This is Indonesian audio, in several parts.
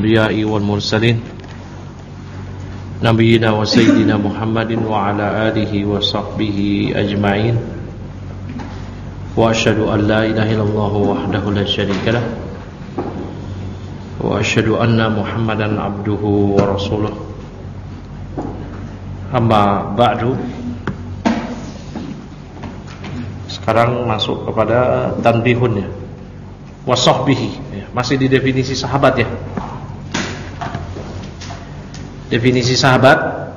الأنبياء والمرسلين نبينا وسيدنا محمد وعلى آله وصحبه أجمعين وأشهد أن لا إله إلا الله وحده لا شريك له وأشهد أن محمدا عبده ورسوله أما بعد. Sekarang masuk kepada tanbihun ya, wasahbihi ya, masih di definisi sahabat ya. Definisi sahabat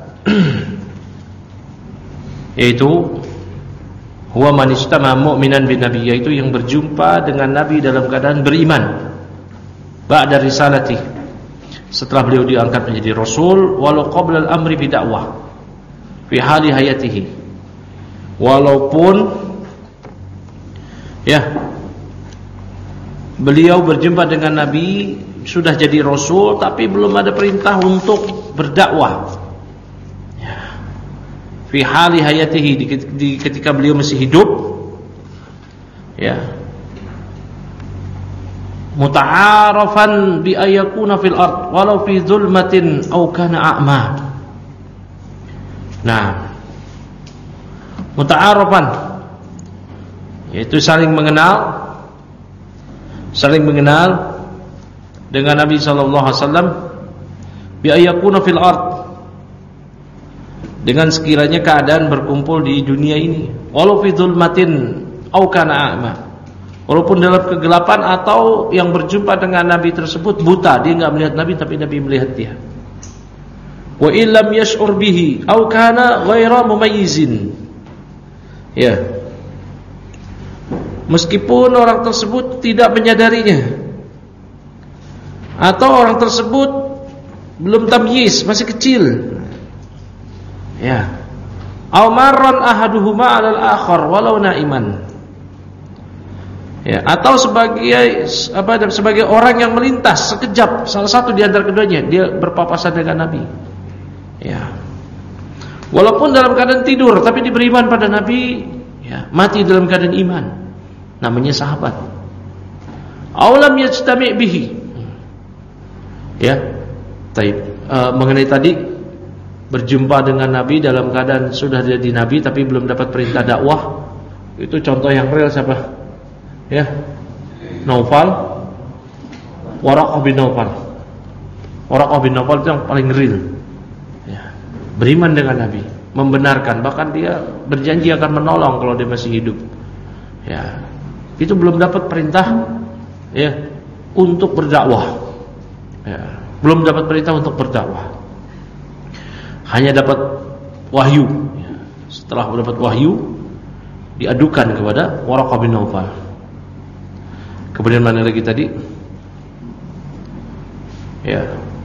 yaitu huwa man istama mu'minan bin nabiy, yaitu yang berjumpa dengan nabi dalam keadaan beriman ba'da risalati, setelah beliau diangkat menjadi rasul, walau qabla al-amri bidakwah fi hali hayatihi, walaupun ya beliau berjumpa dengan nabi sudah jadi rasul tapi belum ada perintah untuk berdakwah ya. Fi hali hayatihi, ketika beliau masih hidup ya, muta'arafan bi ayakuna fil ard walau fi zulmatin aw kana a'ma. Nah, muta'arafan yaitu saling mengenal dengan Nabi sallallahu alaihi wasallam bi ayakuna fil ard, dengan sekiranya keadaan berkumpul di dunia ini, walau fi zulmatin aw kana a'ma, walaupun dalam kegelapan atau yang berjumpa dengan Nabi tersebut buta, dia enggak melihat Nabi tapi Nabi melihat dia. Wa illam yash'ur bihi aw kana ghaira mumayyizin. Ya. Meskipun orang tersebut tidak menyadarinya atau orang tersebut belum tamyiz, masih kecil. Ya. Aw marran ahaduhuma 'alal akhar walau na'iman. Ya, atau sebagai orang yang melintas sekejap salah satu di antara keduanya, dia berpapasan dengan Nabi. Ya. Walaupun dalam keadaan tidur tapi dia beriman pada Nabi, ya, mati dalam keadaan iman, namanya sahabat. Aulam yajtami' bihi. Ya. Baik. Mengenai tadi berjumpa dengan Nabi dalam keadaan sudah jadi Nabi tapi belum dapat perintah dakwah, itu contoh yang real siapa? Ya, Naufal, Waraqah bin Naufal. Waraqah bin Naufal itu yang paling real. Ya, beriman dengan Nabi, membenarkan, bahkan dia berjanji akan menolong kalau dia masih hidup. Ya, itu belum dapat perintah ya untuk berdakwah. Ya, belum dapat perintah untuk berdakwah. Hanya dapat wahyu. Ya, setelah mendapat wahyu diadukan kepada Waraqah bin Naufal. Kemudian mana lagi tadi? Ya.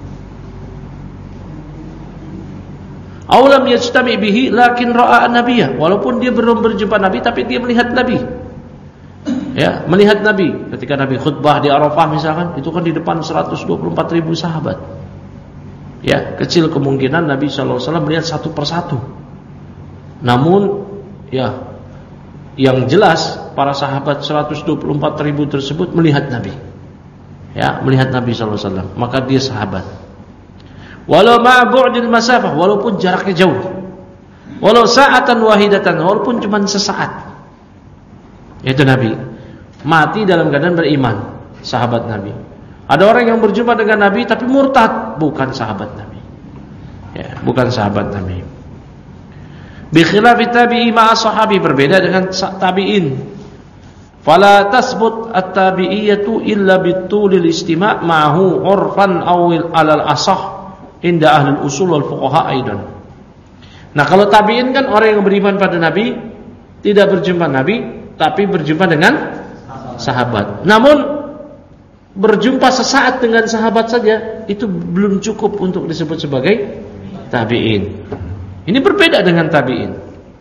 Aulam yajtami bihi lakin ra'a nabiyya, walaupun dia belum berjumpa Nabi tapi dia melihat Nabi. Ya, melihat Nabi ketika Nabi khutbah di Arafah misalkan, itu kan di depan 124.000 sahabat. Ya, kecil kemungkinan Nabi sallallahu alaihi wasallam melihat satu persatu. Namun ya, yang jelas para sahabat 124.000 tersebut melihat Nabi. Ya, melihat Nabi sallallahu alaihi wasallam, maka dia sahabat. Walau ma'a bu'dil masafah, walaupun jaraknya jauh. Walau sa'atan wahidatan, walaupun cuma sesaat. Itu Nabi mati dalam keadaan beriman, sahabat Nabi. Ada orang yang berjumpa dengan Nabi tapi murtad, bukan sahabat Nabi. Ya, bukan sahabat Nabi. Bi khilafi tabi'i ma'a sahabi, berbeda dengan tabi'in. Fala tasbut at-tabi'iyatu illa bitulil istima' ma'hu urfan awil alal asah inda ahlul usul wal fuqaha aidan. Nah, kalau tabi'in kan orang yang beriman pada Nabi, tidak berjumpa Nabi tapi berjumpa dengan sahabat. Namun berjumpa sesaat dengan sahabat saja itu belum cukup untuk disebut sebagai tabi'in. Ini berbeda dengan tabi'in.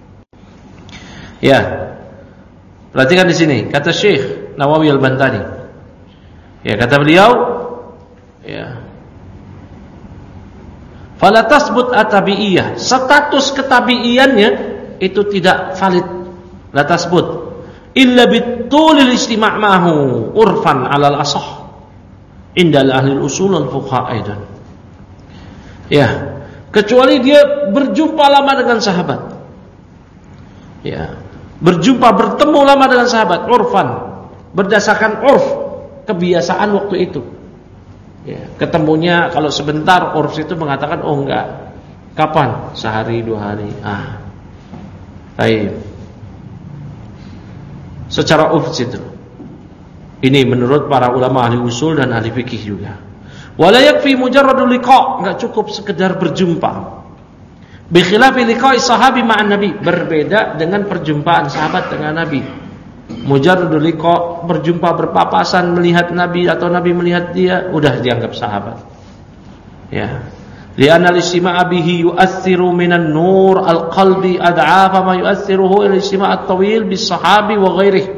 Ya. Perhatikan di sini kata Syekh Nawawi Al-Bantani. Ya, kata beliau, ya. Fala tasbut at-tabi'iyah, status ketabi'iannya itu tidak valid. La tasbut illa bitulil istima' ma'hu urfan 'alal asah Indal ahli usul al fuqaha aidan. Ya, kecuali dia berjumpa lama dengan sahabat. Ya, bertemu lama dengan sahabat, urfan, berdasarkan urf, kebiasaan waktu itu. Ya, ketemunya kalau sebentar, urf itu mengatakan oh enggak. Kapan? Sehari, 2 hari. Baik. Secara urf itu. Ini menurut para ulama ahli usul dan ahli fikih juga. Wala yakfi mujarradul liqa', enggak cukup sekedar berjumpa. Bi khilafi liqa'i sahabi ma'an nabi, berbeda dengan perjumpaan sahabat dengan nabi. Mujarradul liqa', berjumpa berpapasan melihat nabi atau nabi melihat dia, udah dianggap sahabat. Ya. Li'anna al-istima'a bihi yu'athiru minan nur al-qalbi ad'afa ma yu'athiruhu al-istima' at-tawil bis sahabi wa ghairihi.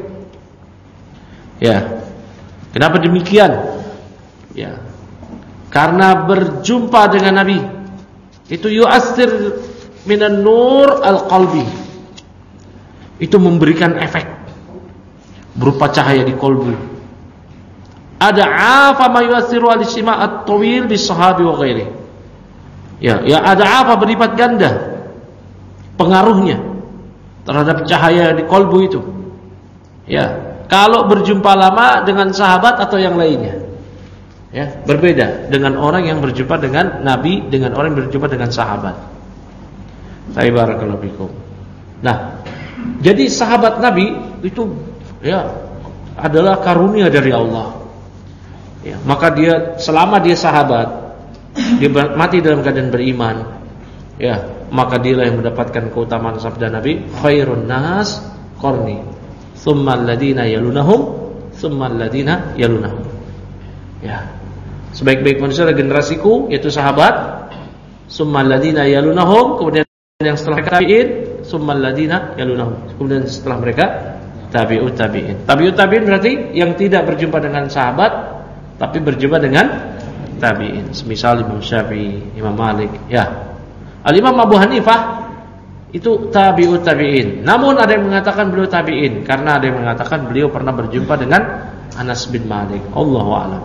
Ya. Kenapa demikian? Ya. Karena berjumpa dengan Nabi itu yu'athir minan nur al-qalbi. Itu memberikan efek berupa cahaya di kolbu. Ada apa ma yu'athiru al-istima' at-tawil bis sahabi wa ghairihi. Ya ada apa berlipat ganda pengaruhnya terhadap cahaya di kolbu itu. Ya, kalau berjumpa lama dengan sahabat atau yang lainnya. Ya, berbeda dengan orang yang berjumpa dengan Nabi, dengan orang yang berjumpa dengan sahabat. Barakallahu fikum. Nah, jadi sahabat Nabi itu ya adalah karunia dari Allah. Ya, maka dia selama dia sahabat, dia mati dalam keadaan beriman, ya, maka dialah yang mendapatkan keutamaan sabda Nabi, khairun nas qarni, tsumma alladziina yalunahum, tsumma alladziina yalunahum. Ya. Sebaik-baik manusia adalah generasiku, yaitu sahabat, tsumma alladziina yalunahum, kemudian yang setelah mereka tabi'in, tsumma alladziina yalunahum, kemudian setelah mereka tabi'ut tabi'in. Tabi'ut tabi'in berarti yang tidak berjumpa dengan sahabat tapi berjumpa dengan tabi'in, semisal Imam Syafi'i, Imam Malik, ya. Al-Imam Abu Hanifah itu tabi'ut tabi'in. Namun ada yang mengatakan beliau tabi'in karena ada yang mengatakan beliau pernah berjumpa dengan Anas bin Malik. Allahu a'lam.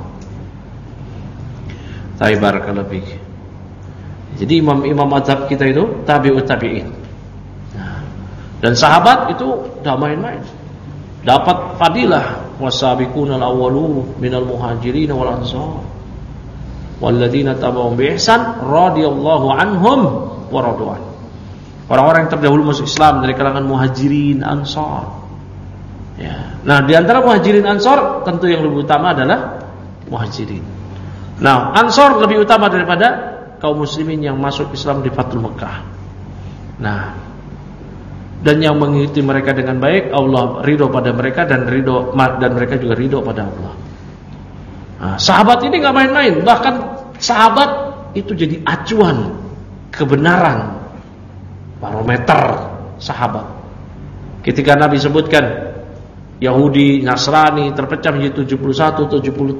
Barakallahu fiik. Jadi imam-imam mazhab kita itu tabi'ut tabi'in. Nah, dan sahabat itu enggak main-main. Dapat fadilah wasabiqunal awwalun minal muhajirin wal ansar. Walladzina tabauhum bi ihsan radhiyallahu anhum wa radwan. Orang-orang yang terdahulu masuk Islam dari kalangan muhajirin ansar. Ya. Nah, di antara muhajirin ansar tentu yang lebih utama adalah muhajirin. Nah, ansar lebih utama daripada kaum muslimin yang masuk Islam di Fathul Mekah. Nah, dan yang mengikuti mereka dengan baik, Allah ridho pada mereka dan mereka juga ridho pada Allah. Nah, sahabat ini gak main-main. Bahkan sahabat itu jadi acuan kebenaran, barometer sahabat. Ketika Nabi sebutkan Yahudi, Nasrani terpecah menjadi 71,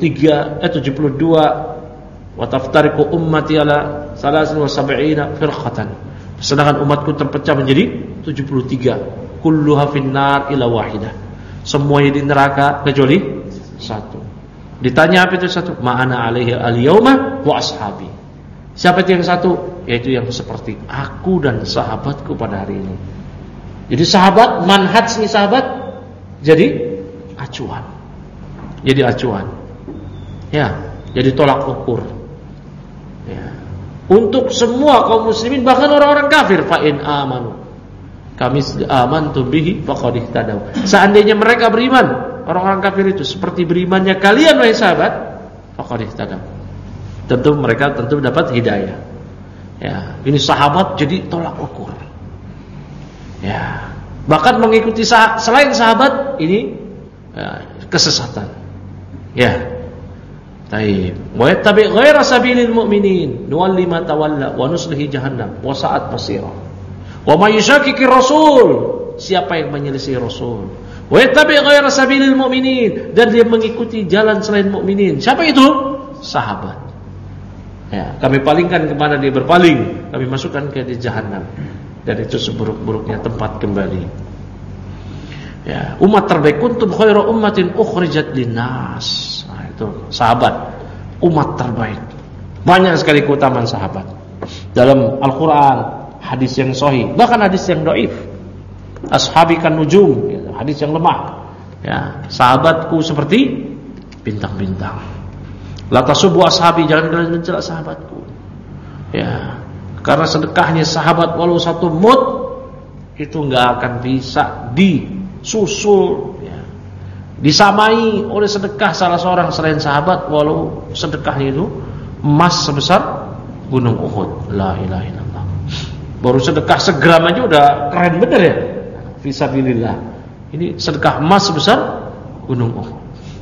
72, wa taftariqu ummati ala 73 firqatan. Sedangkan umatku terpecah menjadi 73. Kulluha finnar ila wahidah. Semuanya di neraka kecuali satu. Ditanya apa itu satu? Ma'ana alaihi al-yauma wa ashabi. Siapa itu yang satu? Yaitu yang seperti aku dan sahabatku pada hari ini. Jadi sahabat, manhajnya sahabat jadi acuan. Jadi acuan. Ya, jadi tolak ukur. Ya. Untuk semua kaum muslimin, bahkan orang-orang kafir, fa in amanu kami amantu bihi faqad ihtadaw. Seandainya mereka beriman, orang-orang kafir itu seperti berimannya kalian wahai sahabat, faqad ihtadaw. Tentu mereka dapat hidayah. Ya, ini sahabat jadi tolak ukur. Ya, bahkan mengikuti selain sahabat ini ya, kesesatan. Ya. Taib. Wa yattabi' ghaira sabilil mu'minin nuwalli ma tawalla wa nuslihi jahannam wa sa'at masira. Wa may yushaqiqir rasul, siapa yang menyelisih rasul. Wa yattabi' ghaira sabilil mu'minin, dan dia mengikuti jalan selain mukminin. Siapa itu? Sahabat. Ya, kami palingkan kemana dia berpaling, kami masukkan ke jahannam. Dan itu seburuk-buruknya tempat kembali. Ya, umat terbaik kuntum khairu ummatin ukhrijat linnas. Nah, itu sahabat. umat terbaik. Banyak sekali keutamaan sahabat dalam Al-Quran, hadis yang sahih, bahkan hadis yang dhaif. Ashabi kan nujum, hadis yang lemah. Ya, sahabatku seperti bintang-bintang. La tasubbu ashabi, jangan kalian mencela sahabatku. Ya, karena sedekahnya sahabat walau satu mud itu enggak akan bisa disusul, ya, disamai oleh sedekah salah seorang selain sahabat walau sedekahnya itu emas sebesar gunung Uhud. La ilaha illallah. Baru sedekah segram aja udah keren bener ya. Fisabilillah. Ini sedekah emas sebesar gunung Uhud.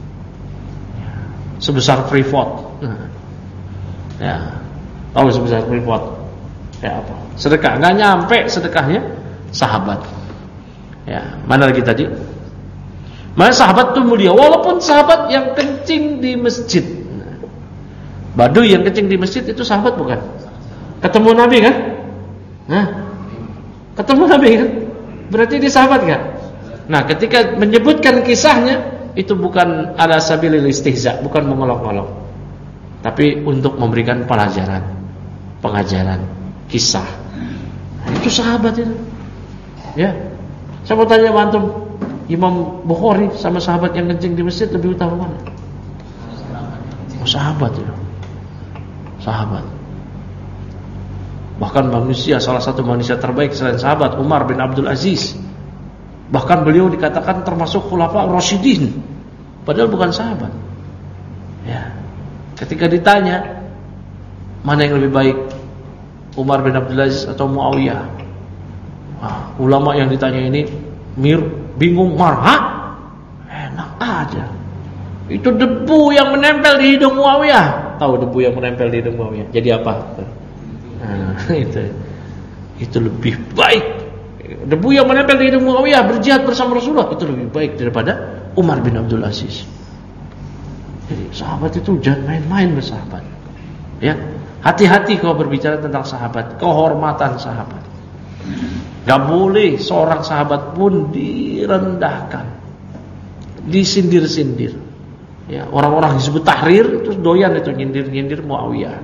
Sebesar Freeport. Ya. Tahu sebesar Freeport kayak apa? Sedekah enggak nyampe sedekahnya sahabat. Ya, mana lagi tadi? Mana sahabat itu mulia walaupun sahabat yang kencing di masjid. Baduy yang kencing di masjid itu sahabat bukan? Ketemu Nabi kan? Nah, ketemu Nabi kan? Berarti dia sahabat kan? Nah, ketika menyebutkan kisahnya itu bukan ala sabilil istihza, bukan mengolok-olok, tapi untuk memberikan pelajaran, pengajaran, kisah. Nah, itu sahabat itu. Ya. Saya mau tanya antum, Imam Bukhari sama sahabat yang kencing di masjid lebih utama mana? Oh, sahabat itu. Sahabat. Bahkan manusia, salah satu manusia terbaik selain sahabat, Umar bin Abdul Aziz. Bahkan beliau dikatakan termasuk khulafa Rasyidin, padahal bukan sahabat. Ya. Ketika ditanya mana yang lebih baik, Umar bin Abdul Aziz atau Muawiyah? Wah, ulama yang ditanya ini bingung, marah. Enak aja. Itu debu yang menempel di hidung Muawiyah. Tahu debu yang menempel di hidung Muawiyah jadi apa? Nah, itu lebih baik. Debu yang menempel di hidung Muawiyah berjihad bersama Rasulullah itu lebih baik daripada Umar bin Abdul Aziz. Jadi sahabat itu jangan main-main bersahabat. Ya, hati-hati kalau berbicara tentang sahabat, kehormatan sahabat. Gak boleh seorang sahabat pun direndahkan, disindir-sindir. Ya, orang-orang Hizbut Tahrir itu doyan itu nyindir-nyindir Muawiyah.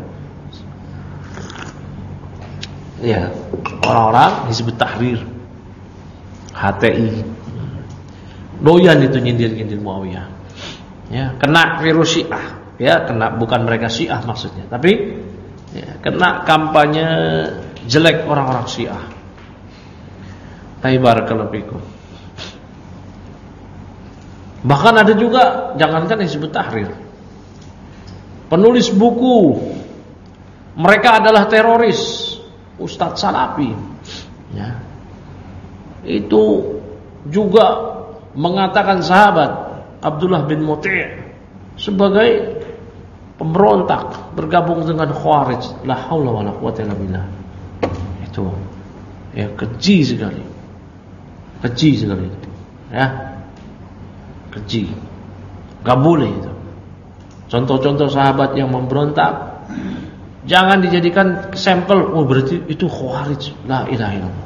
Ya, orang-orang Hizbut Tahrir, HTI, doyan itu nyindir-nyindir Muawiyah. Ya, kena virus Syiah. Ya, kena, bukan mereka Syiah maksudnya, tapi ya, kena kampanye jelek orang-orang Syiah. Barakallahu fikum. Bahkan ada juga, jangankan Hizbut Tahrir, penulis buku, mereka adalah teroris, Ustadz Salafi, ya, itu juga mengatakan sahabat Abdullah bin Muti' sebagai pemberontak bergabung dengan Khawarij. La haula wala quwwata illa billah. Itu ya keji sekali. Keji sekali. Ya. Keji. Gak boleh itu. Contoh-contoh sahabat yang memberontak jangan dijadikan sampel. Oh berarti itu Khawarij. La ilaha illallah.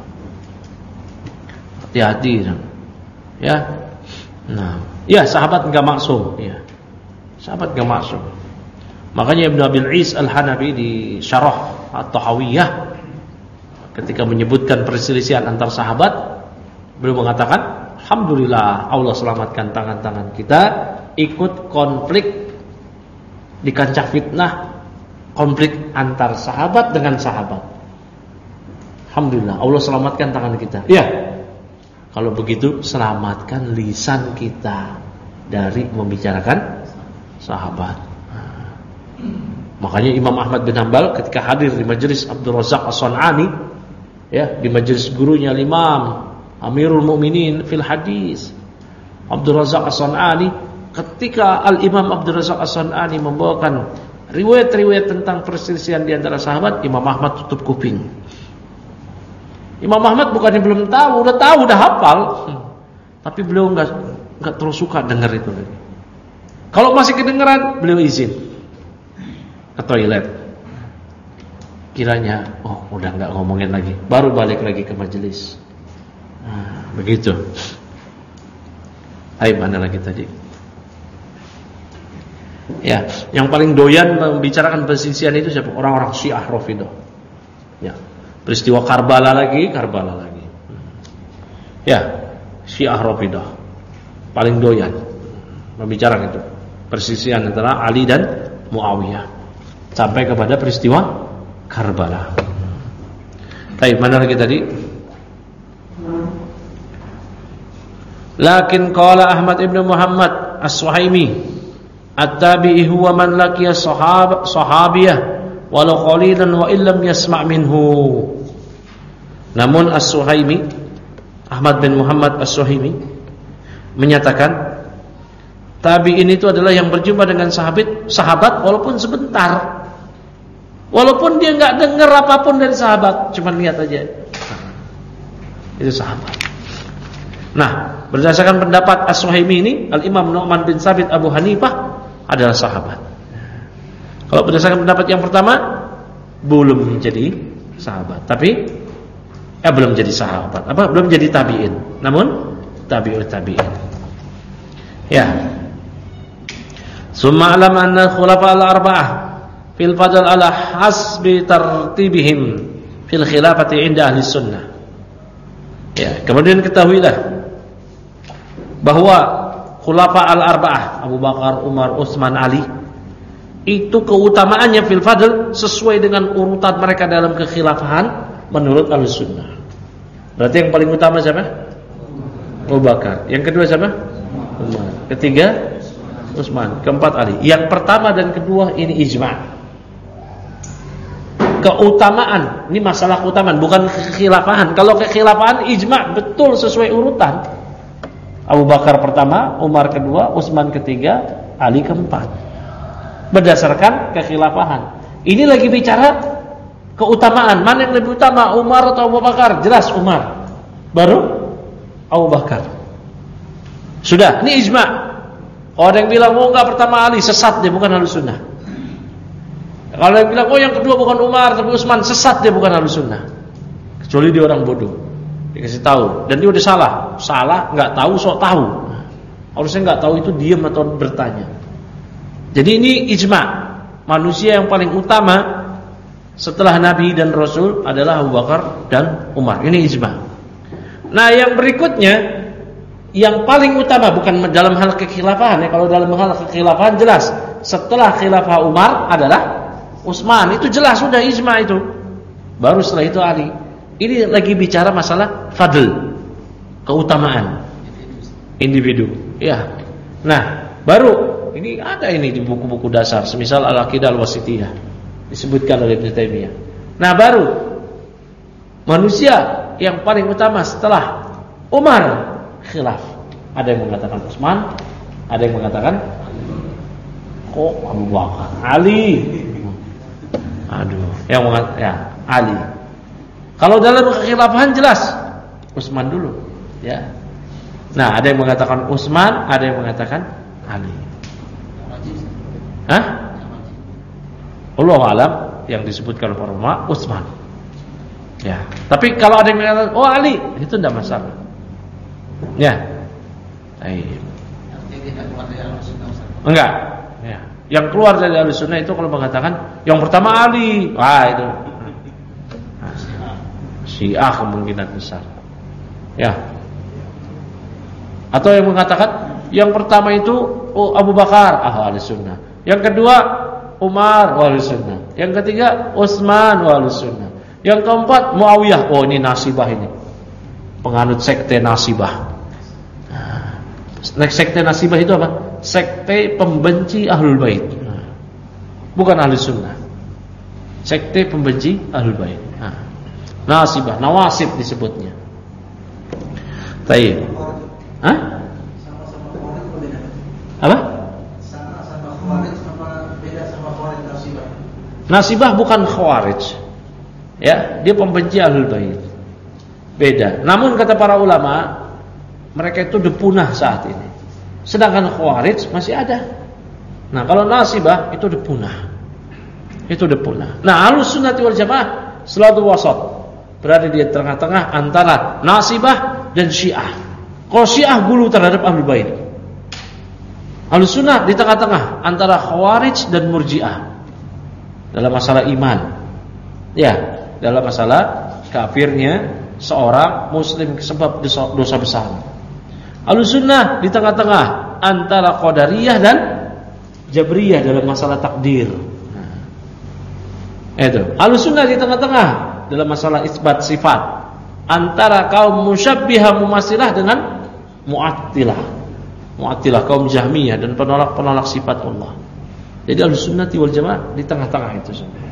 Hati-hati. Ya. Nah, ya sahabat enggak maksum, ya. Sahabat enggak maksum. Makanya Ibnu Abil Is Al-Hanafi di Syarah At-Tahawiyah ketika menyebutkan perselisihan antar sahabat, beliau mengatakan, alhamdulillah Allah selamatkan tangan-tangan kita ikut konflik di kancah fitnah, konflik antar sahabat dengan sahabat. Alhamdulillah Allah selamatkan tangan kita. Ya. Kalau begitu selamatkan lisan kita dari membicarakan sahabat. Makanya Imam Ahmad bin Hanbal ketika hadir di majelis Abdul Razak As-San'ani, ya, di majelis gurunya Imam Amirul Mukminin fil hadis Abdul Razak As-San'ani, ketika Al-Imam Abdul Razak As-San'ani membawakan riwayat-riwayat tentang perselisihan di antara sahabat, Imam Ahmad tutup kuping. Imam Ahmad bukannya belum tahu, udah hafal, tapi beliau enggak terus suka dengar itu lagi. Kalau masih kedengeran, beliau izin ke toilet. Kiranya, oh udah enggak ngomongin lagi, baru balik lagi ke majelis. Nah, begitu. Ayo mana lagi tadi? Ya, yang paling doyan membicarakan perselisihan itu siapa? Orang-orang Syiah Rafidhah. Ya. Peristiwa Karbala lagi. Ya, Syiah Rafidhah paling doyan membicarakan itu perselisihan antara Ali dan Muawiyah sampai kepada peristiwa Karbala. Baik, mana lagi tadi? Lakin qala Ahmad ibn Muhammad As-Suhaimi at-tabi'i huwa man laqiya sahabiyah walau qalilan wa illam yasma' minhu. Namun As-Suhaimi, Ahmad bin Muhammad As-Suhaimi menyatakan tabi'in itu adalah yang berjumpa dengan sahabat walaupun sebentar. Walaupun dia enggak dengar apapun dari sahabat, cuma lihat aja. Itu sahabat. Nah, berdasarkan pendapat As-Suhaimi ini, Al-Imam Nu'man bin Sabit Abu Hanifah adalah sahabat. Kalau berdasarkan pendapat yang pertama, belum menjadi sahabat, tapi belum jadi sahabat. Belum jadi tabi'in, namun tabi'ut tabi'in. Ya. Summa alam anna khulafa al-arba'ah fil fadl ala hasbi tartibihim fil khilafati inda ahli sunnah. Ya, kemudian ketahuilah bahwa khulafa al-arba'ah Abu Bakar, Umar, Utsman, Ali itu keutamaannya fil fadl sesuai dengan urutan mereka dalam kekhilafahan menurut Ahlussunnah. Berarti yang paling utama siapa? Abu Bakar. Yang kedua siapa? Umar. Ketiga Utsman. Keempat Ali. Yang pertama dan kedua ini ijma'. Keutamaan, ini masalah keutamaan bukan kekhilafahan. Kalau kekhilafahan ijma' betul sesuai urutan. Abu Bakar pertama, Umar kedua, Utsman ketiga, Ali keempat. Berdasarkan kekhilafahan. Ini lagi bicara keutamaan. Mana yang lebih utama, Umar atau Abu Bakar? Jelas Umar. Baru Abu Bakar. Sudah, ini ijma'. Kalau ada yang bilang enggak pertama Ali, sesat dia, bukan Ahlussunnah. Kalau yang bilang yang kedua bukan Umar tapi Utsman, sesat dia, bukan Ahlussunnah. Kecuali dia orang bodoh. Dikasih tahu dan dia udah salah nggak tahu sok tahu. Harusnya nggak tahu itu diam atau bertanya. Jadi ini ijma'. Manusia yang paling utama setelah Nabi dan Rasul adalah Abu Bakar dan Umar. Ini ijma'. Nah, yang berikutnya yang paling utama bukan dalam hal kekhilafahan ya. Kalau dalam hal kekhilafahan jelas setelah khilafah Umar adalah Utsman. Itu jelas sudah ijma' itu. Baru setelah itu Ali. Ini lagi bicara masalah fadl, keutamaan individu. Ya. Nah, baru ini ada ini di buku-buku dasar, semisal Al-Aqidah Al-Wasithiyah disebutkan oleh Ibnu Taimiyah. Nah, baru manusia yang paling utama setelah Umar khilaf. Ada yang mengatakan Utsman, ada yang mengatakan Abu Bakar, Ali. Yang mengatakan ya, Ali. Kalau dalam kekhilafahan jelas Utsman dulu, ya. Nah, ada yang mengatakan Utsman, ada yang mengatakan Ali. Allahu a'lam, yang disebutkan para ulama Utsman. Ya. Tapi kalau ada yang mengatakan Ali, itu tidak masalah. Ya. Baik. Enggak. Ya. Yang keluar dari Ahlussunnah itu kalau mengatakan yang pertama Ali, itu Syiah kemungkinan besar. Ya. Atau yang mengatakan yang pertama itu Abu Bakar, Ahlussunnah. Yang kedua Umar, Ahlussunnah. Yang ketiga Utsman, Ahlussunnah. Yang keempat Muawiyah. Ini Nasibah ini. Penganut sekte Nasibah. Sekte Nasibah itu apa? Sekte pembenci Ahlul Bait. Bukan Ahlussunnah. Sekte pembenci Ahlul Bait. Nasibah, Nawasib disebutnya. Baik. Apa? Sama Khawarij apa beda sama Khawarij Nasibah? Nasibah bukan Khawarij. Ya, dia pembenci Ahlul Bait. Beda. Namun kata para ulama, mereka itu udah punah saat ini. Sedangkan Khawarij masih ada. Nah, kalau Nasibah itu udah punah. Itu udah punah. Nah, Ahlussunnah wal Jamaah selalu wasat. Berada di tengah-tengah antara Nasibah dan Syiah. Kalau Syiah gulu terhadap Ahlul Bait. Ahlussunnah di tengah-tengah antara Khawarij dan Murji'ah dalam masalah iman. Ya, dalam masalah kafirnya seorang muslim sebab dosa besar. Ahlussunnah di tengah-tengah antara Qadariyah dan Jabriyah dalam masalah takdir. Itu. Ahlussunnah di tengah-tengah dalam masalah isbat sifat antara kaum musyabbihah mumatsilah dengan Mu'attilah kaum Jahmiyah dan penolak-penolak sifat Allah. Jadi Ahlussunnah wal Jamaah di tengah-tengah itu semua.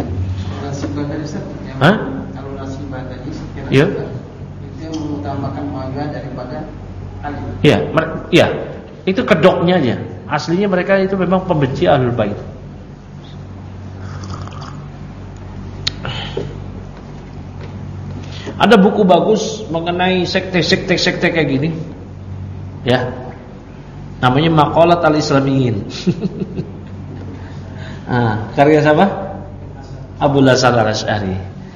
Kalau nasibah tadi sekiranya itu mengutamakan Muawiyah daripada Ali. Iya, itu kedoknya aja. Aslinya mereka itu memang pembenci Ahlul Bait. Ada buku bagus mengenai sekte kayak gini. Ya. Namanya Maqalat Al-Islamiyyin. Karya siapa? Abul Hasan Al-Asy'ari.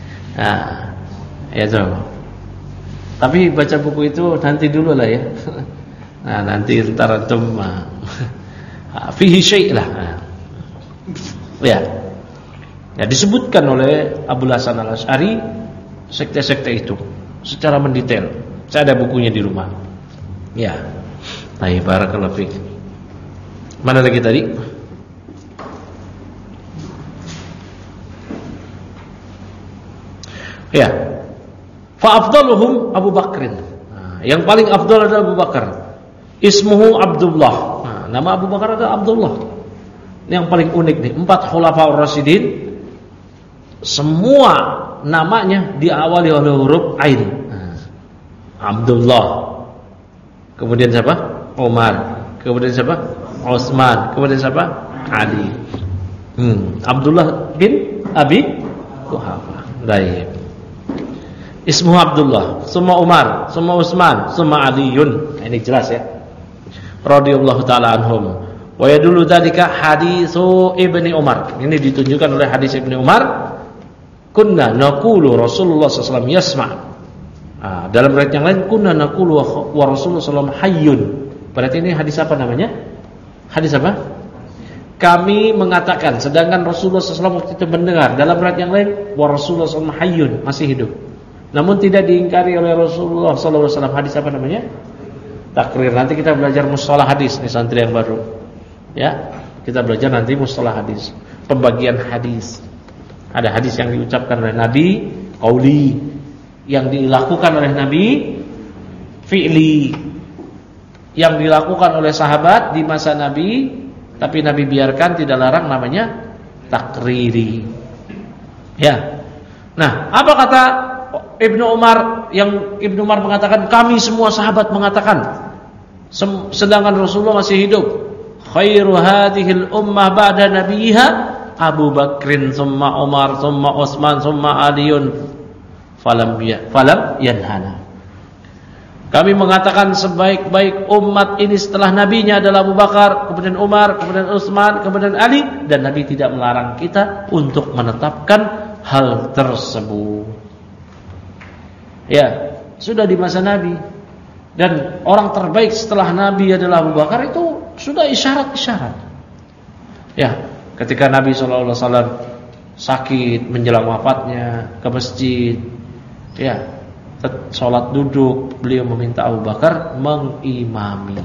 Itu. Tapi baca buku itu nanti dulu lah ya. Nanti ntar antum fihi syai' lah. Ya. Disebutkan oleh Abul Hasan Al-Asy'ari sekte-sekte itu secara mendetail. Saya ada bukunya di rumah. Ya. Baik, barakallahu fiik. Mana lagi tadi? Ya. Fa afdaluhum Abu Bakrin. Yang paling afdal adalah Abu Bakar. Ismuhu Abdullah. Nama Abu Bakar adalah Abdullah. Ini yang paling unik nih. 4 Khulafaur Rasyidin semua namanya diawali oleh huruf Ain. Abdullah. Kemudian siapa? Umar. Kemudian siapa? Utsman. Kemudian siapa? Ali. Abdullah bin Abi Quhafah. Baik. Ismuhu Abdullah, summa Umar, summa Utsman, summa Aliun. Ini jelas ya. Radhiyallahu taala anhum. Wa yadullu dzalika haditsu Ibnu Umar. Ini ditunjukkan oleh hadis Ibnu Umar. Kunna naqulu Rasulullah sallallahu alaihi wasallam yasma'. Dalam riwayat yang lain kunna naqulu wa Rasulullah sallallahu alaihi wasallam hayyun. Berarti ini hadis apa namanya? Hadis apa? Kami mengatakan, sedangkan Rasulullah SAW waktu itu mendengar. Dalam riwayat yang lain, wa Rasulullah SAW hayyun, masih hidup. Namun tidak diingkari oleh Rasulullah SAW. Hadis apa namanya? Takrir. Nanti kita belajar mustalah hadis, nih santri yang baru. Ya, kita belajar nanti mustalah hadis, pembagian hadis. Ada hadis yang diucapkan oleh Nabi, qauli, yang dilakukan oleh Nabi, fi'li, yang dilakukan oleh sahabat di masa Nabi, tapi Nabi biarkan, tidak larang, namanya takriri. Ya. Nah, apa kata Ibnu Umar? Yang Ibnu Umar mengatakan, kami semua sahabat mengatakan, sedangkan Rasulullah masih hidup. Khairu hadhil ummah ba'da nabiyha Abu Bakrin, summa Umar, summa Utsman, summa Aliun. Falam yanhana. Kami mengatakan sebaik-baik umat ini setelah nabinya adalah Abu Bakar, kemudian Umar, kemudian Utsman, kemudian Ali, dan Nabi tidak melarang kita untuk menetapkan hal tersebut. Ya, sudah di masa Nabi. Dan orang terbaik setelah Nabi adalah Abu Bakar, itu sudah isyarat-isyarat. Ya, ketika Nabi SAW sakit menjelang wafatnya ke masjid, ya, sholat duduk, beliau meminta Abu Bakar mengimami.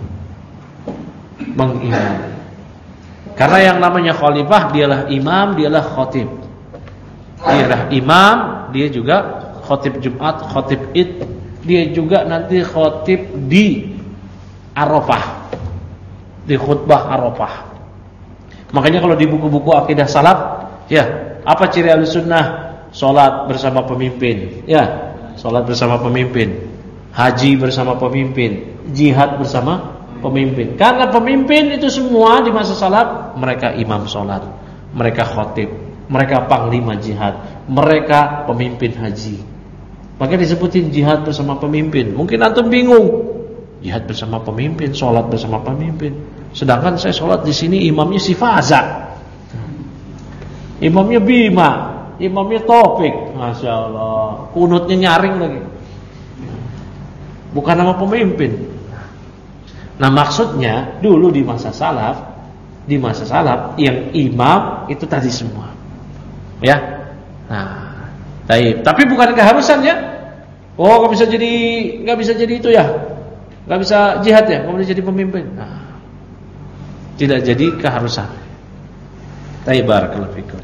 Karena yang namanya khalifah, dialah imam, dialah khatib. Dialah imam, dia juga khatib Jumat, khatib Id, dia juga nanti khatib di Arafah, di khutbah Arafah. Makanya kalau di buku-buku akidah salaf, ya, apa ciri Ahlussunnah? Sholat bersama pemimpin, ya. Salat bersama pemimpin, haji bersama pemimpin, jihad bersama pemimpin. Karena pemimpin itu semua di masa salaf, mereka imam salat, mereka khatib, mereka panglima jihad, mereka pemimpin haji. Maka disebutin jihad bersama pemimpin. Mungkin antum bingung, jihad bersama pemimpin, salat bersama pemimpin. Sedangkan saya salat di sini imamnya si Faza, imamnya Bima, imamnya Taufik, Masya Allah, kunutnya nyaring lagi, bukan nama pemimpin. Nah, maksudnya dulu di masa salaf yang imam itu tadi semua. Ya. Nah, tapi bukan keharusannya. Oh, nggak bisa jadi itu ya. Nggak bisa jihad ya, nggak boleh jadi pemimpin. Nah, tidak jadi keharusan. Barakallahu fikum.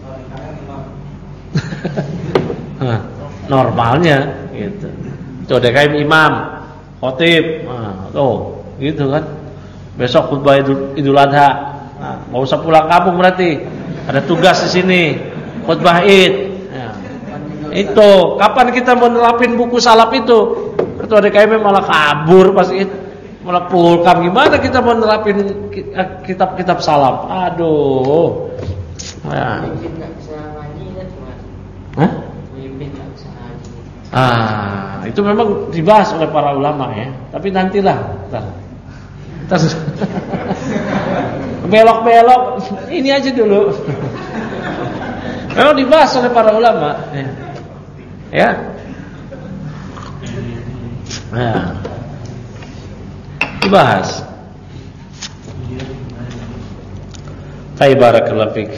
Normalnya gitu. Tuh DKM imam, khotib, gitu kan. Besok khutbah Idul Adha. Nah, nggak usah pulang kampung berarti. Ada tugas di sini. Khutbah Id. Ya. Itu, kapan kita mau nerapin buku salaf itu? Ketua DKM malah kabur pas Id. Malah pulkam, gimana kita mau nerapin kitab-kitab salaf? Aduh. Ya. Itu memang dibahas oleh para ulama ya. Tapi nantilah. Belok-belok. Ini aja dulu. Memang dibahas oleh para ulama. Ya. Nah. Dibahas. Barakallahu fik.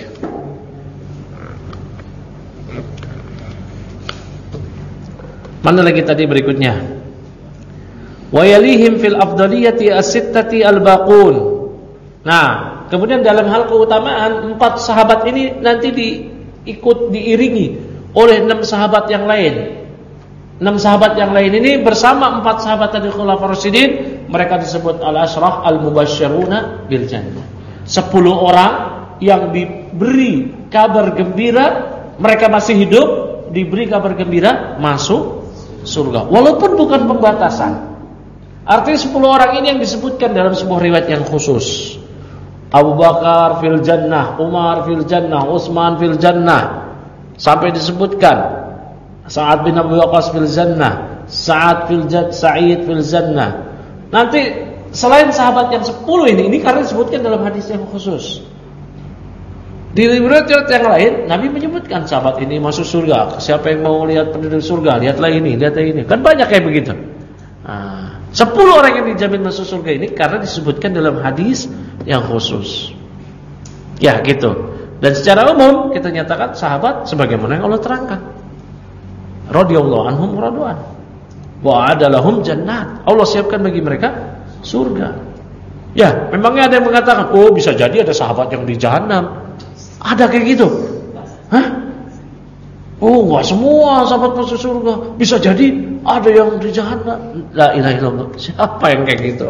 Mana lagi tadi berikutnya? Wa yalihim fil afdaliyati as-sittati al-baqun. Nah, kemudian dalam hal keutamaan 4 sahabat ini nanti diiringi oleh 6 sahabat yang lain. 6 sahabat yang lain ini bersama 4 sahabat tadi khulafaur rasyidin, mereka disebut al-ashraf al-mubasysyiruna bil jannah. 10 orang yang diberi kabar gembira, mereka masih hidup, diberi kabar gembira masuk surga. Walaupun bukan pembatasan. Artinya 10 orang ini yang disebutkan dalam sebuah riwayat yang khusus. Abu Bakar fil jannah, Umar fil jannah, Utsman fil jannah. Sampai disebutkan Sa'ad bin Abi Waqqas fil jannah, Sa'id fil jannah. Nanti selain sahabat yang 10 ini karena disebutkan dalam hadis yang khusus. Di riwayat yang lain Nabi menyebutkan sahabat ini masuk surga. Siapa yang mau lihat penduduk surga, lihatlah ini. Kan banyak kayak begitu. 10 orang yang dijamin masuk surga ini karena disebutkan dalam hadis yang khusus. Ya gitu. Dan secara umum kita nyatakan sahabat sebagaimana yang Allah terangkan. Radhiyallahu anhum radwan. Wa adalahum jannat. Allah siapkan bagi mereka surga. Ya, memangnya ada yang mengatakan, "Oh, bisa jadi ada sahabat yang di jahanam." Ada kayak gitu? Hah? Oh, enggak semua sahabat masuk surga. Bisa jadi ada yang di jahanam. La ilaha illallah. Siapa yang kayak gitu,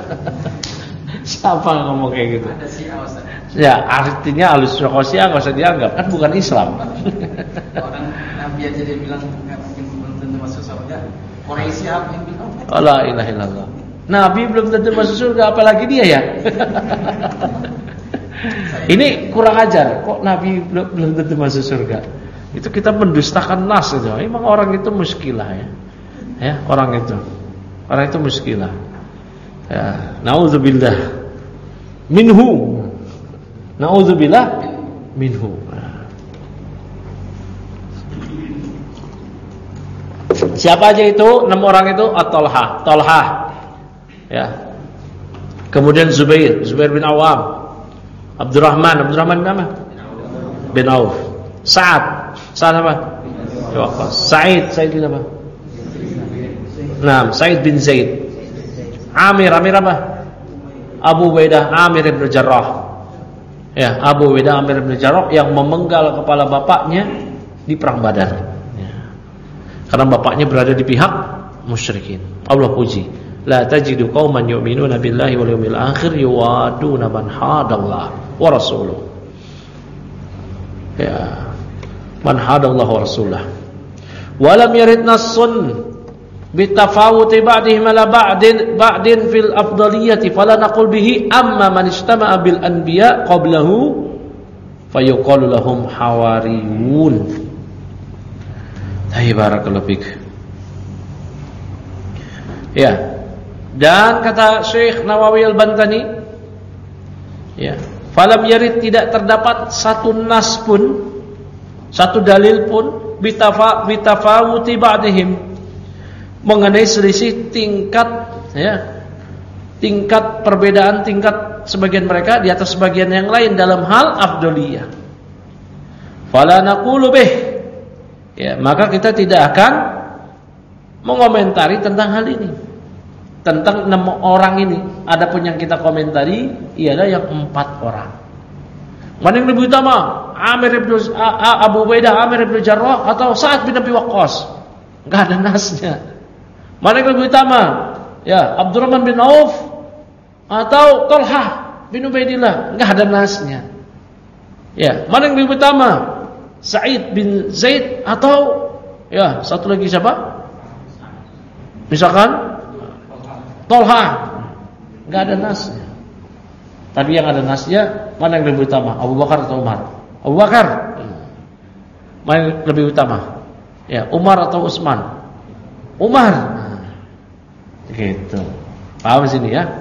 Siapa yang ngomong kayak gitu? Ada Syiah, Ustaz. Ya, artinya Ahlussunnah wal Jamaah enggak usah dianggap, kan bukan Islam. Orang Nabi aja dia bilang enggak mungkin belum tentu masuk surga. Quraisy apa yang bilang? La ilaha illallah. Nabi belum tentu masuk surga, apalagi dia ya. Ini kurang ajar. Kok Nabi belum tentu masuk surga? Itu kita mendustakan nas itu. Emang orang itu muskilah ya. Ya, orang itu muskilah. Ya, naudzubillah minhu. Naudzubillah minhu. Siapa aja itu? 6 orang itu Talha. Ya. Kemudian Zubair bin Awam. Abdurrahman nama? Bin Auf. Sa'ad apa? Sa'id bin apa? Sa'id bin Zaid. Amir apa? Abu Ubaidah Amir bin Jarrah. Ya, Abu Ubaidah Amir bin Jarrah yang memenggal kepala bapaknya di perang Badar. Ya. Karena bapaknya berada di pihak musyrikin. Allah puji. La tajidu qauman yu'minuna billahi wal yawmil akhir yuwaduna man hadallah wa rasuluhu. Ya. Man hadallah wa rasulah. Wa lam yarid nassun bitafawuti ba'dihim ala ba'din fil afdaliyati fala naqul bihi amma man istama'a bil anbiya qablahu fayuqalu lahum hawariyun. Barakallahu fik. Ya. Dan kata Syekh Nawawi Al-Bantani, ya, falam yarid, tidak terdapat satu nas pun, satu dalil pun bitafawuti ba'dihim, mengenai selisih tingkat, ya, tingkat perbedaan tingkat sebagian mereka di atas sebagian yang lain dalam hal afdaliyah. Fala naqulu bih. Ya, maka kita tidak akan mengomentari tentang hal ini. Tentang 6 orang ini. Adapun yang kita komentari ialah yang 4 orang. Mana yang lebih utama? Abu Ubaidah Amir bin Jarrah atau Sa'ad bin Abi Waqqas? Enggak ada nasnya. Mana yang lebih utama? Ya, Abdurrahman bin Auf atau Talhah bin Ubaidillah? Enggak ada nasnya. Ya, mana yang lebih utama? Sa'id bin Zaid atau ya, satu lagi siapa? Misalkan Talha. Enggak ada nasnya. Tapi yang ada nasnya, mana yang lebih utama? Abu Bakar atau Umar? Abu Bakar. Mana yang lebih utama? Ya, Umar atau Utsman? Umar. Gitu. Paham sini ya?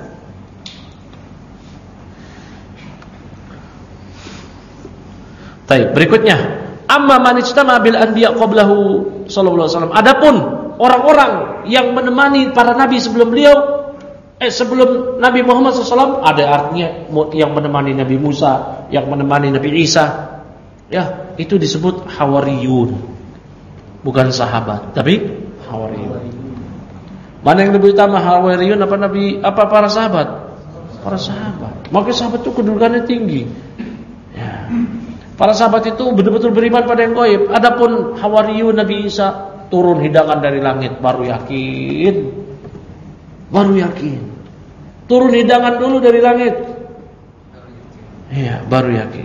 Baik, berikutnya, amma man ijtama bil anbiya qablahu sallallahu alaihi wasallam. Adapun orang-orang yang menemani para nabi sebelum beliau, sebelum Nabi Muhammad SAW, ada artinya yang menemani Nabi Musa, yang menemani Nabi Isa, ya, itu disebut hawariyun. Bukan sahabat, tapi hawariyun. Mana yang lebih utama, hawariyun apa para sahabat? Para sahabat. Maka sahabat itu kedudukannya tinggi. Ya. Para sahabat itu betul-betul beriman pada yang gaib. Adapun hawariyun Nabi Isa turun hidangan dari langit baru yakin. Turun hidangan dulu dari langit. Iya, baru yakin.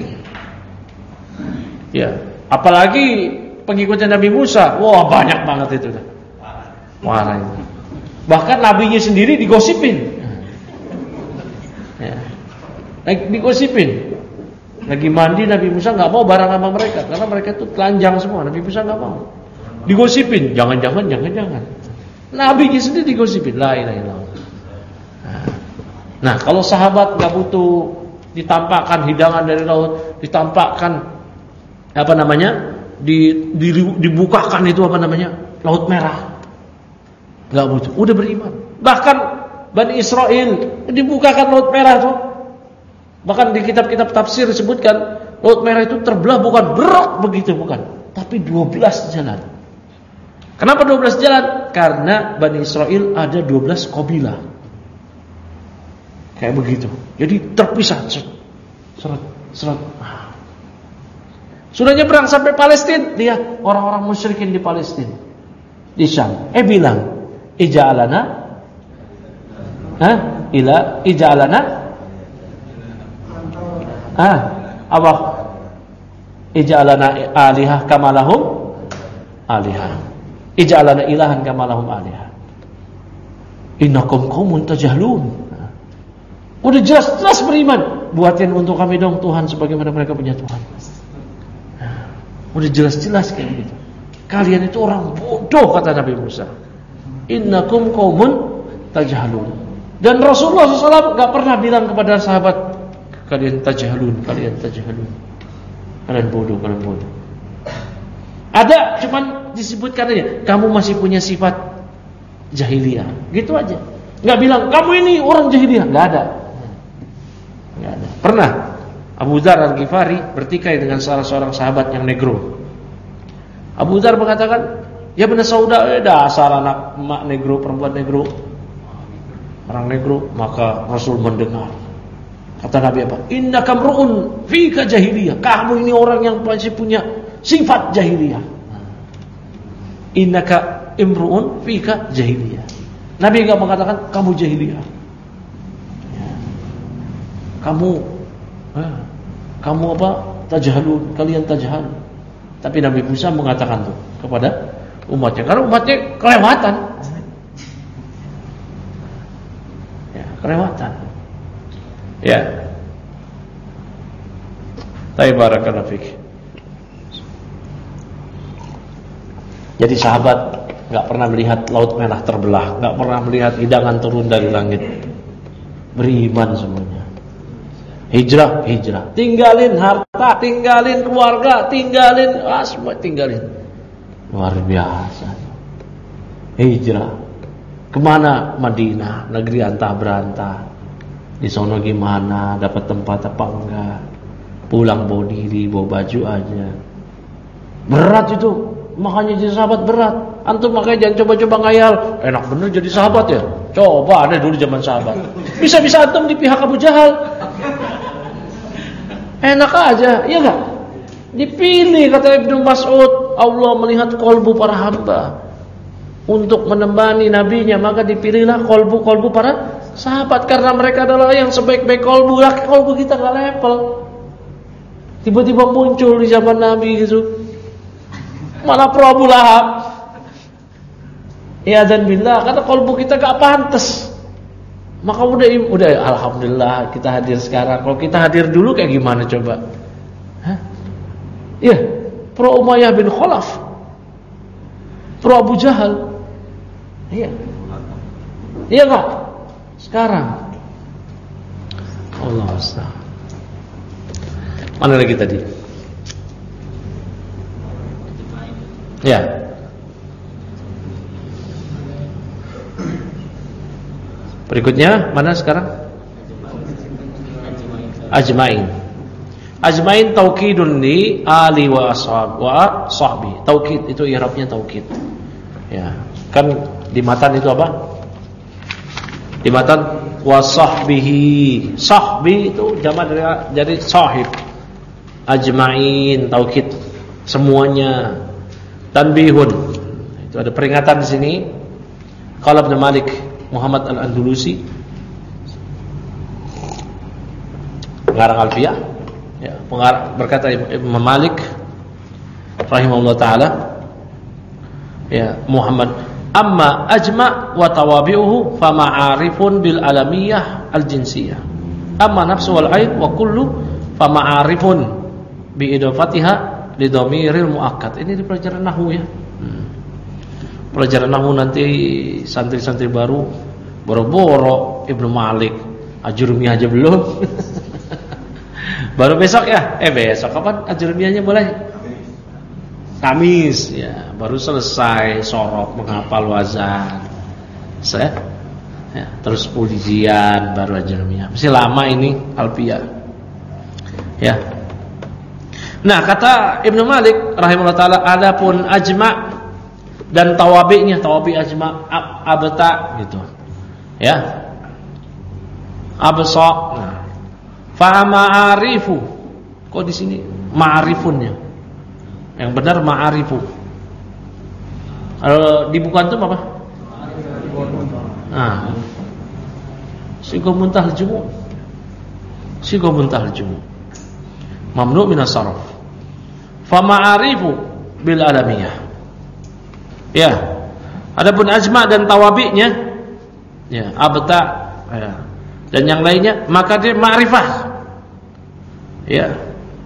Ya, apalagi pengikutnya Nabi Musa. Wah, banyak banget itu. Marah itu. Bahkan nabinya sendiri digosipin. Ya. Digosipin. Lagi mandi Nabi Musa enggak mau bareng sama mereka karena mereka itu telanjang semua. Nabi Musa enggak mau. Digosipin, jangan. Nabinya sendiri digosipin. La ilaha illallah. Nah, kalau sahabat enggak butuh ditampakkan hidangan dari laut, ditampakkan dibukakan itu laut merah. Enggak butuh, udah beriman. Bahkan Bani Israel dibukakan laut merah tuh. Bahkan di kitab-kitab tafsir disebutkan laut merah itu terbelah bukan berat begitu, bukan, tapi 12 jalan. Kenapa 12 jalan? Karena Bani Israel ada 12 kabilah. Kayak begitu. Jadi terpisah. Seret. Sudah nyebrang sampai Palestina, lihat orang-orang musyrikin di Palestina, di Syam. Bilang, ija'alana apa? Ija'alana alihah kamalahum alihah. Ija'alana ilahan kamalahum alihah. Innakum qaumun tajahlun. Udah jelas beriman. Buatin untuk kami dong Tuhan sebagaimana mereka punya Tuhan. Udah jelas kayak begitu. Kalian itu orang bodoh, kata Nabi Musa. Innakum qaumun tajahlun. Dan Rasulullah SAW gak pernah bilang kepada sahabat, kalian tajahlun. Kalian bodoh. Ada, cuman disebutkan aja, kamu masih punya sifat jahiliyah. Gitu aja. Gak bilang, kamu ini orang jahiliyah. Gak ada. Pernah Abu Dzar Al-Ghifari bertikai dengan salah seorang sahabat yang negro. Abu Dzar mengatakan, ya benar sauda, dasar anak mak negro, perempuan negro, orang negro. Maka Rasul mendengar. Kata Nabi apa? Innaka mru'un fika jahiliyah. Kamu ini orang yang masih punya sifat jahiliyah. Innaka imru'un fika jahiliyah. Nabi enggak mengatakan kamu jahiliyah. Kamu apa? Tajhalun, kalian tajhal. Tapi Nabi Musa mengatakan tuh kepada umatnya, karena umatnya kelewatan. Ya. Barakallahu fik. Jadi sahabat enggak pernah melihat laut merah terbelah, enggak pernah melihat hidangan turun dari langit. Beriman semuanya. Hijrah. Tinggalin harta, tinggalin keluarga, semua tinggalin. Luar biasa. Hijrah. Kemana? Madinah, negeri antah berantah. Di sono gimana, dapat tempat apa enggak? Pulang bawa diri, bawa baju aja. Berat itu. Makanya jadi sahabat berat. Antum makanya jangan coba-coba ngayal. Enak bener jadi sahabat ya. Coba ada dulu zaman sahabat. Bisa-bisa antum di pihak Abu Jahal. Enak aja, iya enggak? Dipilih kata Ibnu Mas'ud, Allah melihat kolbu para hamba untuk menemani nabinya, maka dipilihlah kolbu-kolbu para sahabat karena mereka adalah yang sebaik-baik kolbu. Kolbu kita enggak level. Tiba-tiba muncul di zaman Nabi gitu. Malah pro Abu Lahab. Ya dan billah, karena kolbu kita gak pantas. Maka udah alhamdulillah kita hadir sekarang. Kalau kita hadir dulu kayak gimana coba? Hah? Iya, pro Umayyah bin Khalaf, pro Abu Jahal. Iya. Iya enggak? Sekarang Allah Astagfirullah. Mana lagi tadi? Ya. Berikutnya mana sekarang? Ajmain. Ajmain taukidun li ali wa ashab wa sahbi. Taukid itu i'rabnya taukid. Ya, kan di matan itu apa? Di matan wa sahbihi. Sahbi itu jamak dari sahib. Ajmain taukid semuanya. Tanbihun. Itu ada peringatan di sini. Qala Ibnu Malik Muhammad Al-Andalusi pengarang Alfiyah, ya, berkata Imam Malik rahimahullah taala, ya, Muhammad amma ajma' wa tawabi'uhu fa ma'arifun bil alamiyah al jinsiyah, amma nafsu wal ain wa kullu fa ma'arifun bi idafatiha li dhamiril muakkad. Ini di pelajaran nahwu ya. Pelajaran nahwu nanti santri-santri baru boro-boro Ibnu Malik Ajurumiyah aja belum. Baru besok ya? Besok kapan Ajurumiyahnya boleh? Kamis ya, baru selesai sorok menghafal wazan. Ya, terus ujian baru Ajurumiyah. Masih lama ini Alfiyah. Ya. Nah, kata Ibnu Malik rahimahullah taala, adapun ajma' dan tawabi'nya, tawabi' ajma' abta gitu. Ya. Absa. Nah. Fa ma'arifu. Kok di sini ma'arifunnya? Yang benar ma'arifu. Kalau di buku antum apa? Nah. Sigo muntahal jumu. Sigo muntahal jumu. Mamnu' min as-sarf. Fa ma'arifu bil alamiyah. Ya. Adapun ajma' dan tawabi'nya, ya, abta, ya, dan yang lainnya, maka dia ma'rifah. Ya.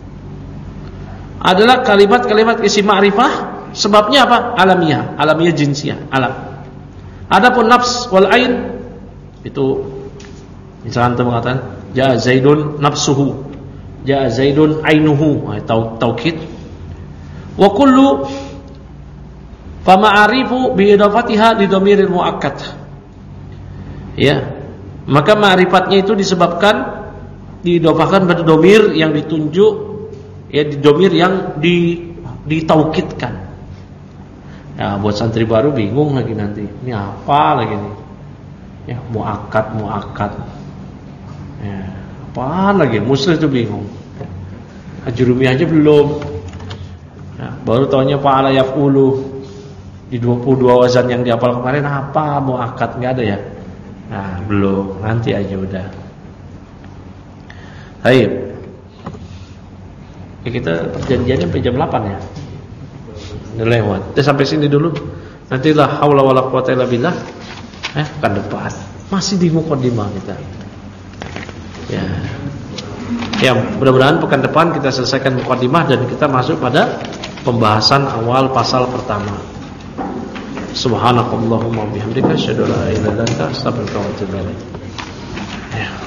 Adalah kalimat-kalimat isi ma'rifah, sebabnya apa? Alamiah, alamiah jinsiyah, alam. Adapun nafs wal ain itu misalkan kita mengatakan ja Zaidun nafsuhu, ja Zaidun ainuhu, taukid. Wa kullu fa ma'arifu bi idafatiha li dhamiril muakkad. Ya. Maka ma'rifatnya itu disebabkan diidhafahkan pada dhamir yang ditunjuk, ya, di dhamir yang ditaukidkan. Ya, buat santri baru bingung lagi nanti. Ini apa lagi nih? Ya, muakkad. Ya, apa lagi? Muslim itu bingung. Ajurumi aja belum. Ya, baru taunya fa'ala yaf'ulu. Di 22 wazan yang dihafal kemarin apa muakkad, enggak ada ya? Nah, belum, nanti aja udah. Baik. Ya, kita perjanjiannya sampai jam 8 ya. Udah lewat. Kita sampai sini dulu. Nanti la haula wala quwata illa billah. Kan depan. Masih di mukadimah kita. Ya. Ya, mudah-mudahan pekan depan kita selesaikan mukadimah dan kita masuk pada pembahasan awal pasal pertama. Subhanakallahumma bihamdika asyhadu an la ilaha illa anta astaghfiruka wa atubu ilaik. Ya.